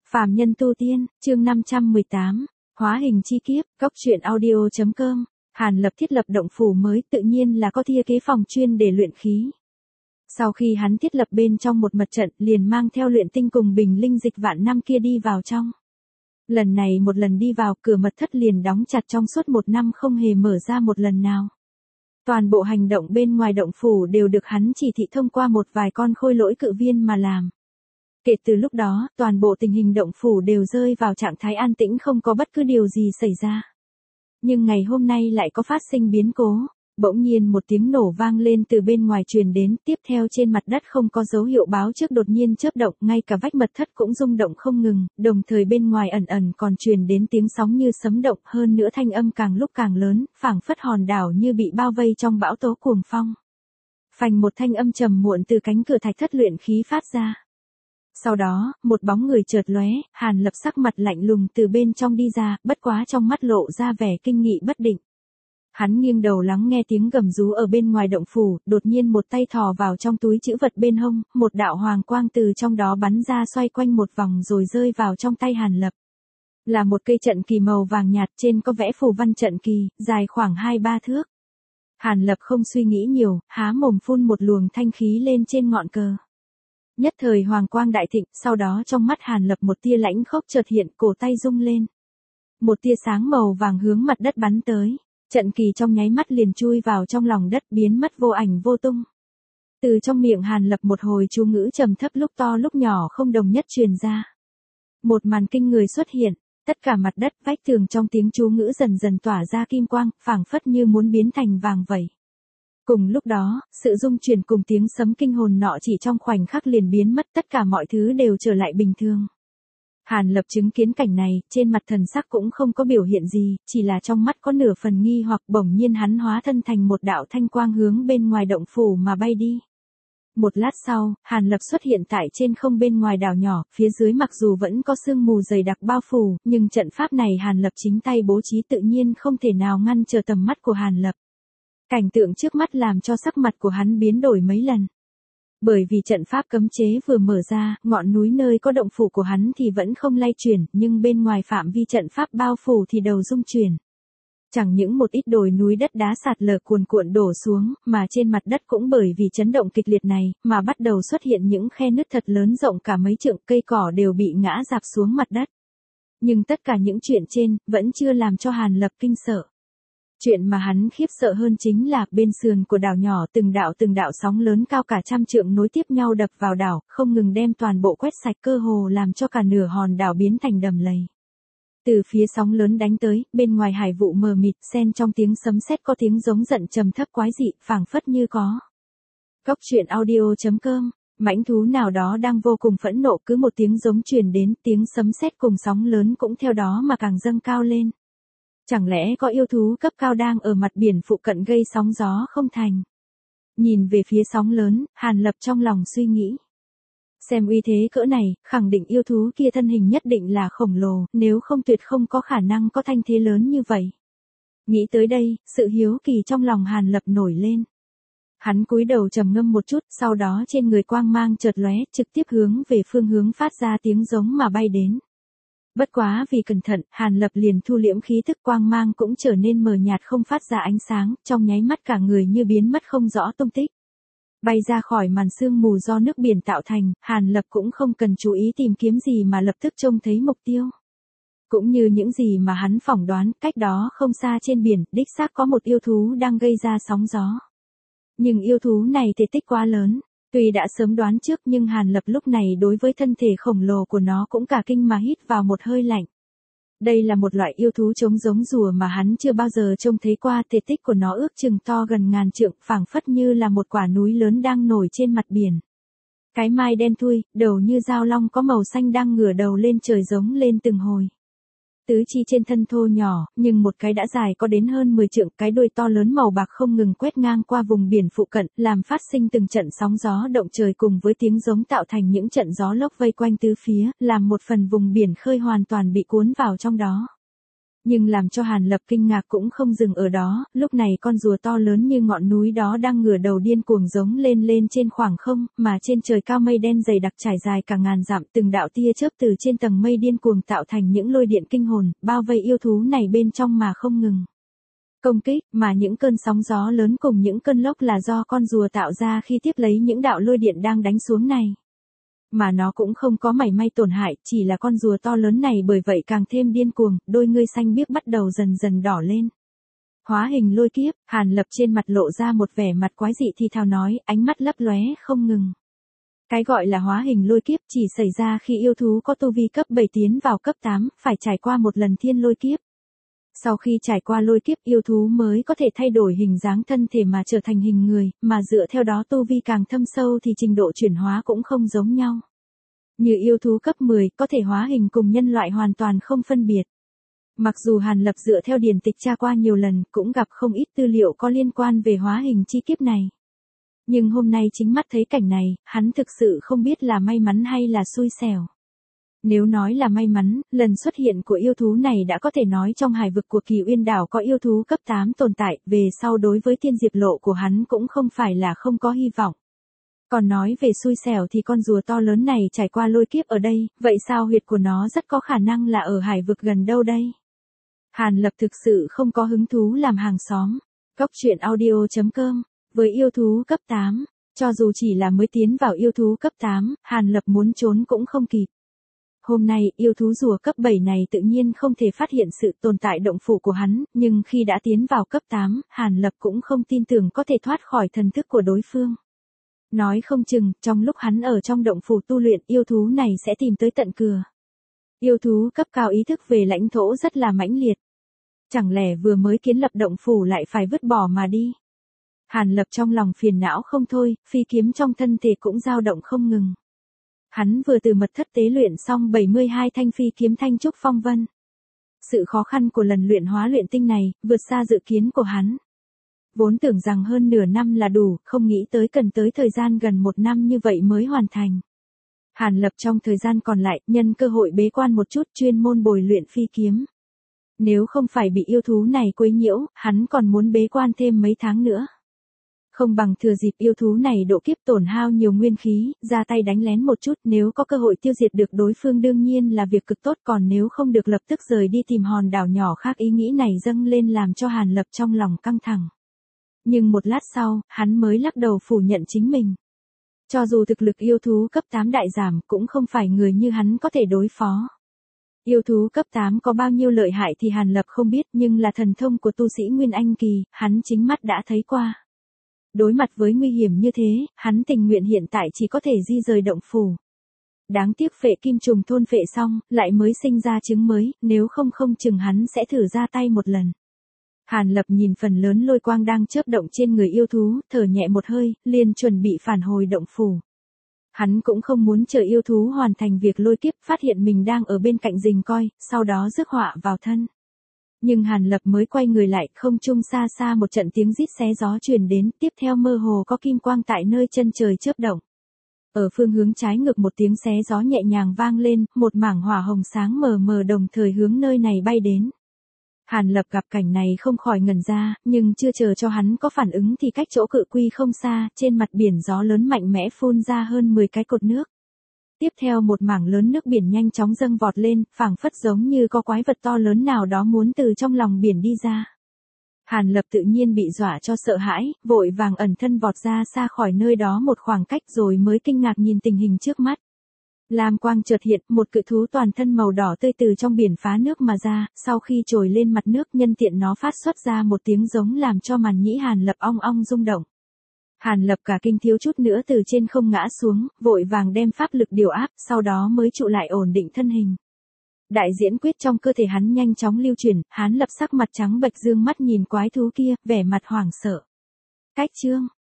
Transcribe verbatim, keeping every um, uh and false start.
Phàm nhân tu tiên, chương năm trăm mười tám, hóa hình chi kiếp, góc truyện audio.com. Hàn Lập thiết lập động phủ mới tự nhiên là có thia kế phòng chuyên để luyện khí. Sau khi hắn thiết lập bên trong một mật trận liền mang theo luyện tinh cùng bình linh dịch vạn năm kia đi vào trong. Lần này một lần đi vào cửa mật thất liền đóng chặt trong suốt một năm không hề mở ra một lần nào. Toàn bộ hành động bên ngoài động phủ đều được hắn chỉ thị thông qua một vài con khôi lỗi cự viên mà làm. Kể từ lúc đó, toàn bộ tình hình động phủ đều rơi vào trạng thái an tĩnh không có bất cứ điều gì xảy ra. Nhưng ngày hôm nay lại có phát sinh biến cố, bỗng nhiên một tiếng nổ vang lên từ bên ngoài truyền đến, tiếp theo trên mặt đất không có dấu hiệu báo trước đột nhiên chớp động, ngay cả vách mật thất cũng rung động không ngừng, đồng thời bên ngoài ẩn ẩn còn truyền đến tiếng sóng như sấm động, hơn nữa thanh âm càng lúc càng lớn, phảng phất hòn đảo như bị bao vây trong bão tố cuồng phong. Phành một thanh âm trầm muộn từ cánh cửa thạch thất luyện khí phát ra. Sau đó, một bóng người chợt lóe, Hàn Lập sắc mặt lạnh lùng từ bên trong đi ra, bất quá trong mắt lộ ra vẻ kinh nghị bất định. Hắn nghiêng đầu lắng nghe tiếng gầm rú ở bên ngoài động phủ, đột nhiên một tay thò vào trong túi trữ vật bên hông, một đạo hoàng quang từ trong đó bắn ra xoay quanh một vòng rồi rơi vào trong tay Hàn Lập. Là một cây trận kỳ màu vàng nhạt, trên có vẽ phù văn trận kỳ, dài khoảng hai ba thước. Hàn Lập không suy nghĩ nhiều, há mồm phun một luồng thanh khí lên trên ngọn cờ. Nhất thời hoàng quang đại thịnh, sau đó trong mắt Hàn Lập một tia lãnh khốc chợt hiện, cổ tay rung lên. Một tia sáng màu vàng hướng mặt đất bắn tới, trận kỳ trong nháy mắt liền chui vào trong lòng đất biến mất vô ảnh vô tung. Từ trong miệng Hàn Lập một hồi chú ngữ trầm thấp lúc to lúc nhỏ không đồng nhất truyền ra. Một màn kinh người xuất hiện, tất cả mặt đất vách tường trong tiếng chú ngữ dần dần tỏa ra kim quang, phảng phất như muốn biến thành vàng vậy. Cùng lúc đó, sự rung chuyển cùng tiếng sấm kinh hồn nọ chỉ trong khoảnh khắc liền biến mất, tất cả mọi thứ đều trở lại bình thường. Hàn Lập chứng kiến cảnh này, trên mặt thần sắc cũng không có biểu hiện gì, chỉ là trong mắt có nửa phần nghi hoặc, bỗng nhiên hắn hóa thân thành một đạo thanh quang hướng bên ngoài động phủ mà bay đi. Một lát sau, Hàn Lập xuất hiện tại trên không bên ngoài đảo nhỏ, phía dưới mặc dù vẫn có sương mù dày đặc bao phủ, nhưng trận pháp này Hàn Lập chính tay bố trí tự nhiên không thể nào ngăn trở tầm mắt của Hàn Lập. Cảnh tượng trước mắt làm cho sắc mặt của hắn biến đổi mấy lần. Bởi vì trận pháp cấm chế vừa mở ra, ngọn núi nơi có động phủ của hắn thì vẫn không lay chuyển, nhưng bên ngoài phạm vi trận pháp bao phủ thì đầu rung chuyển. Chẳng những một ít đồi núi đất đá sạt lở cuồn cuộn đổ xuống, mà trên mặt đất cũng bởi vì chấn động kịch liệt này, mà bắt đầu xuất hiện những khe nứt thật lớn rộng cả mấy trượng, cây cỏ đều bị ngã rạp xuống mặt đất. Nhưng tất cả những chuyện trên, vẫn chưa làm cho Hàn Lập kinh sợ. Chuyện mà hắn khiếp sợ hơn chính là bên sườn của đảo nhỏ từng đạo từng đạo sóng lớn cao cả trăm trượng nối tiếp nhau đập vào đảo, không ngừng đem toàn bộ quét sạch, cơ hồ làm cho cả nửa hòn đảo biến thành đầm lầy. Từ phía sóng lớn đánh tới, bên ngoài hải vụ mờ mịt, xen trong tiếng sấm sét có tiếng giống giận trầm thấp quái dị, phảng phất như có. Góc truyện audio.com, mãnh thú nào đó đang vô cùng phẫn nộ, cứ một tiếng giống truyền đến, tiếng sấm sét cùng sóng lớn cũng theo đó mà càng dâng cao lên. Chẳng lẽ có yêu thú cấp cao đang ở mặt biển phụ cận gây sóng gió không thành? Nhìn về phía sóng lớn, Hàn Lập trong lòng suy nghĩ. Xem uy thế cỡ này, khẳng định yêu thú kia thân hình nhất định là khổng lồ, nếu không tuyệt không có khả năng có thanh thế lớn như vậy. Nghĩ tới đây, sự hiếu kỳ trong lòng Hàn Lập nổi lên. Hắn cúi đầu trầm ngâm một chút, sau đó trên người quang mang chợt lóe, trực tiếp hướng về phương hướng phát ra tiếng giống mà bay đến. Bất quá vì cẩn thận, Hàn Lập liền thu liễm khí thức, quang mang cũng trở nên mờ nhạt không phát ra ánh sáng, trong nháy mắt cả người như biến mất không rõ tung tích. Bay ra khỏi màn sương mù do nước biển tạo thành, Hàn Lập cũng không cần chú ý tìm kiếm gì mà lập tức trông thấy mục tiêu. Cũng như những gì mà hắn phỏng đoán, cách đó không xa trên biển, đích xác có một yêu thú đang gây ra sóng gió. Nhưng yêu thú này thể tích quá lớn. Tuy đã sớm đoán trước nhưng Hàn Lập lúc này đối với thân thể khổng lồ của nó cũng cả kinh mà hít vào một hơi lạnh. Đây là một loại yêu thú trống giống rùa mà hắn chưa bao giờ trông thấy qua, thể tích của nó ước chừng to gần ngàn trượng, phảng phất như là một quả núi lớn đang nổi trên mặt biển. Cái mai đen thui, đầu như dao long có màu xanh đang ngửa đầu lên trời giống lên từng hồi. Tứ chi trên thân thô nhỏ, nhưng một cái đã dài có đến hơn mười trượng, cái đuôi to lớn màu bạc không ngừng quét ngang qua vùng biển phụ cận, làm phát sinh từng trận sóng gió động trời cùng với tiếng giống tạo thành những trận gió lốc vây quanh tứ phía, làm một phần vùng biển khơi hoàn toàn bị cuốn vào trong đó. Nhưng làm cho Hàn Lập kinh ngạc cũng không dừng ở đó, lúc này con rùa to lớn như ngọn núi đó đang ngửa đầu điên cuồng giống lên lên trên khoảng không, mà trên trời cao mây đen dày đặc trải dài cả ngàn dặm, từng đạo tia chớp từ trên tầng mây điên cuồng tạo thành những lôi điện kinh hồn, bao vây yêu thú này bên trong mà không ngừng công kích, mà những cơn sóng gió lớn cùng những cơn lốc là do con rùa tạo ra khi tiếp lấy những đạo lôi điện đang đánh xuống này. Mà nó cũng không có mảy may tổn hại, chỉ là con rùa to lớn này bởi vậy càng thêm điên cuồng, đôi ngươi xanh biếc bắt đầu dần dần đỏ lên. Hóa hình lôi kiếp, Hàn Lập trên mặt lộ ra một vẻ mặt quái dị thì thào nói, ánh mắt lấp lóe không ngừng. Cái gọi là hóa hình lôi kiếp chỉ xảy ra khi yêu thú có tu vi cấp bảy tiến vào cấp tám, phải trải qua một lần thiên lôi kiếp. Sau khi trải qua lôi kiếp yêu thú mới có thể thay đổi hình dáng thân thể mà trở thành hình người, mà dựa theo đó tu vi càng thâm sâu thì trình độ chuyển hóa cũng không giống nhau. Như yêu thú cấp mười có thể hóa hình cùng nhân loại hoàn toàn không phân biệt. Mặc dù Hàn Lập dựa theo điển tịch tra qua nhiều lần cũng gặp không ít tư liệu có liên quan về hóa hình chi kiếp này. Nhưng hôm nay chính mắt thấy cảnh này, hắn thực sự không biết là may mắn hay là xui xẻo. Nếu nói là may mắn, lần xuất hiện của yêu thú này đã có thể nói trong hải vực của Kỳ Uyên Đảo có yêu thú cấp tám tồn tại, về sau đối với tiên diệp lộ của hắn cũng không phải là không có hy vọng. Còn nói về xui xẻo thì con rùa to lớn này trải qua lôi kiếp ở đây, vậy sao huyệt của nó rất có khả năng là ở hải vực gần đâu đây? Hàn Lập thực sự không có hứng thú làm hàng xóm. Cốc truyện audio chấm com, với yêu thú cấp tám, cho dù chỉ là mới tiến vào yêu thú cấp tám, Hàn Lập muốn trốn cũng không kịp. Hôm nay, yêu thú rùa cấp bảy này tự nhiên không thể phát hiện sự tồn tại động phủ của hắn, nhưng khi đã tiến vào cấp tám, Hàn Lập cũng không tin tưởng có thể thoát khỏi thần thức của đối phương. Nói không chừng, trong lúc hắn ở trong động phủ tu luyện, yêu thú này sẽ tìm tới tận cửa. Yêu thú cấp cao ý thức về lãnh thổ rất là mãnh liệt. Chẳng lẽ vừa mới kiến lập động phủ lại phải vứt bỏ mà đi? Hàn Lập trong lòng phiền não không thôi, phi kiếm trong thân thể cũng dao động không ngừng. Hắn vừa từ mật thất tế luyện xong bảy mươi hai thanh phi kiếm thanh trúc phong vân. Sự khó khăn của lần luyện hóa luyện tinh này, vượt xa dự kiến của hắn. Vốn tưởng rằng hơn nửa năm là đủ, không nghĩ tới cần tới thời gian gần một năm như vậy mới hoàn thành. Hàn Lập trong thời gian còn lại, nhân cơ hội bế quan một chút chuyên môn bồi luyện phi kiếm. Nếu không phải bị yêu thú này quấy nhiễu, hắn còn muốn bế quan thêm mấy tháng nữa. Không bằng thừa dịp yêu thú này độ kiếp tổn hao nhiều nguyên khí, ra tay đánh lén một chút, nếu có cơ hội tiêu diệt được đối phương đương nhiên là việc cực tốt, còn nếu không được lập tức rời đi tìm hòn đảo nhỏ khác. Ý nghĩ này dâng lên làm cho Hàn Lập trong lòng căng thẳng. Nhưng một lát sau, hắn mới lắc đầu phủ nhận chính mình. Cho dù thực lực yêu thú cấp tám đại giảm cũng không phải người như hắn có thể đối phó. Yêu thú cấp tám có bao nhiêu lợi hại thì Hàn Lập không biết, nhưng là thần thông của tu sĩ Nguyên Anh Kỳ, hắn chính mắt đã thấy qua. Đối mặt với nguy hiểm như thế, hắn tình nguyện hiện tại chỉ có thể di rời động phủ. Đáng tiếc phệ kim trùng thôn phệ xong, lại mới sinh ra trứng mới, nếu không không chừng hắn sẽ thử ra tay một lần. Hàn Lập nhìn phần lớn lôi quang đang chớp động trên người yêu thú, thở nhẹ một hơi, liền chuẩn bị phản hồi động phủ. Hắn cũng không muốn chờ yêu thú hoàn thành việc lôi kiếp, phát hiện mình đang ở bên cạnh rình coi, sau đó rước họa vào thân. Nhưng Hàn Lập mới quay người lại, không trung xa xa một trận tiếng rít xé gió truyền đến, tiếp theo mơ hồ có kim quang tại nơi chân trời chớp động. Ở phương hướng trái ngược một tiếng xé gió nhẹ nhàng vang lên, một mảng hỏa hồng sáng mờ mờ đồng thời hướng nơi này bay đến. Hàn Lập gặp cảnh này không khỏi ngẩn ra, nhưng chưa chờ cho hắn có phản ứng thì cách chỗ cự quy không xa, trên mặt biển gió lớn mạnh mẽ phun ra hơn mười cái cột nước. Tiếp theo một mảng lớn nước biển nhanh chóng dâng vọt lên, phảng phất giống như có quái vật to lớn nào đó muốn từ trong lòng biển đi ra. Hàn Lập tự nhiên bị dọa cho sợ hãi, vội vàng ẩn thân vọt ra xa khỏi nơi đó một khoảng cách rồi mới kinh ngạc nhìn tình hình trước mắt. Lam quang chợt hiện, một cự thú toàn thân màu đỏ tươi từ trong biển phá nước mà ra, sau khi trồi lên mặt nước nhân tiện nó phát xuất ra một tiếng giống làm cho màn nhĩ Hàn Lập ong ong rung động. Hàn Lập cả kinh thiếu chút nữa từ trên không ngã xuống, vội vàng đem pháp lực điều áp, sau đó mới trụ lại ổn định thân hình. Đại diễn quyết trong cơ thể hắn nhanh chóng lưu chuyển, Hàn Lập sắc mặt trắng bệch dương mắt nhìn quái thú kia, vẻ mặt hoảng sợ. Cách chương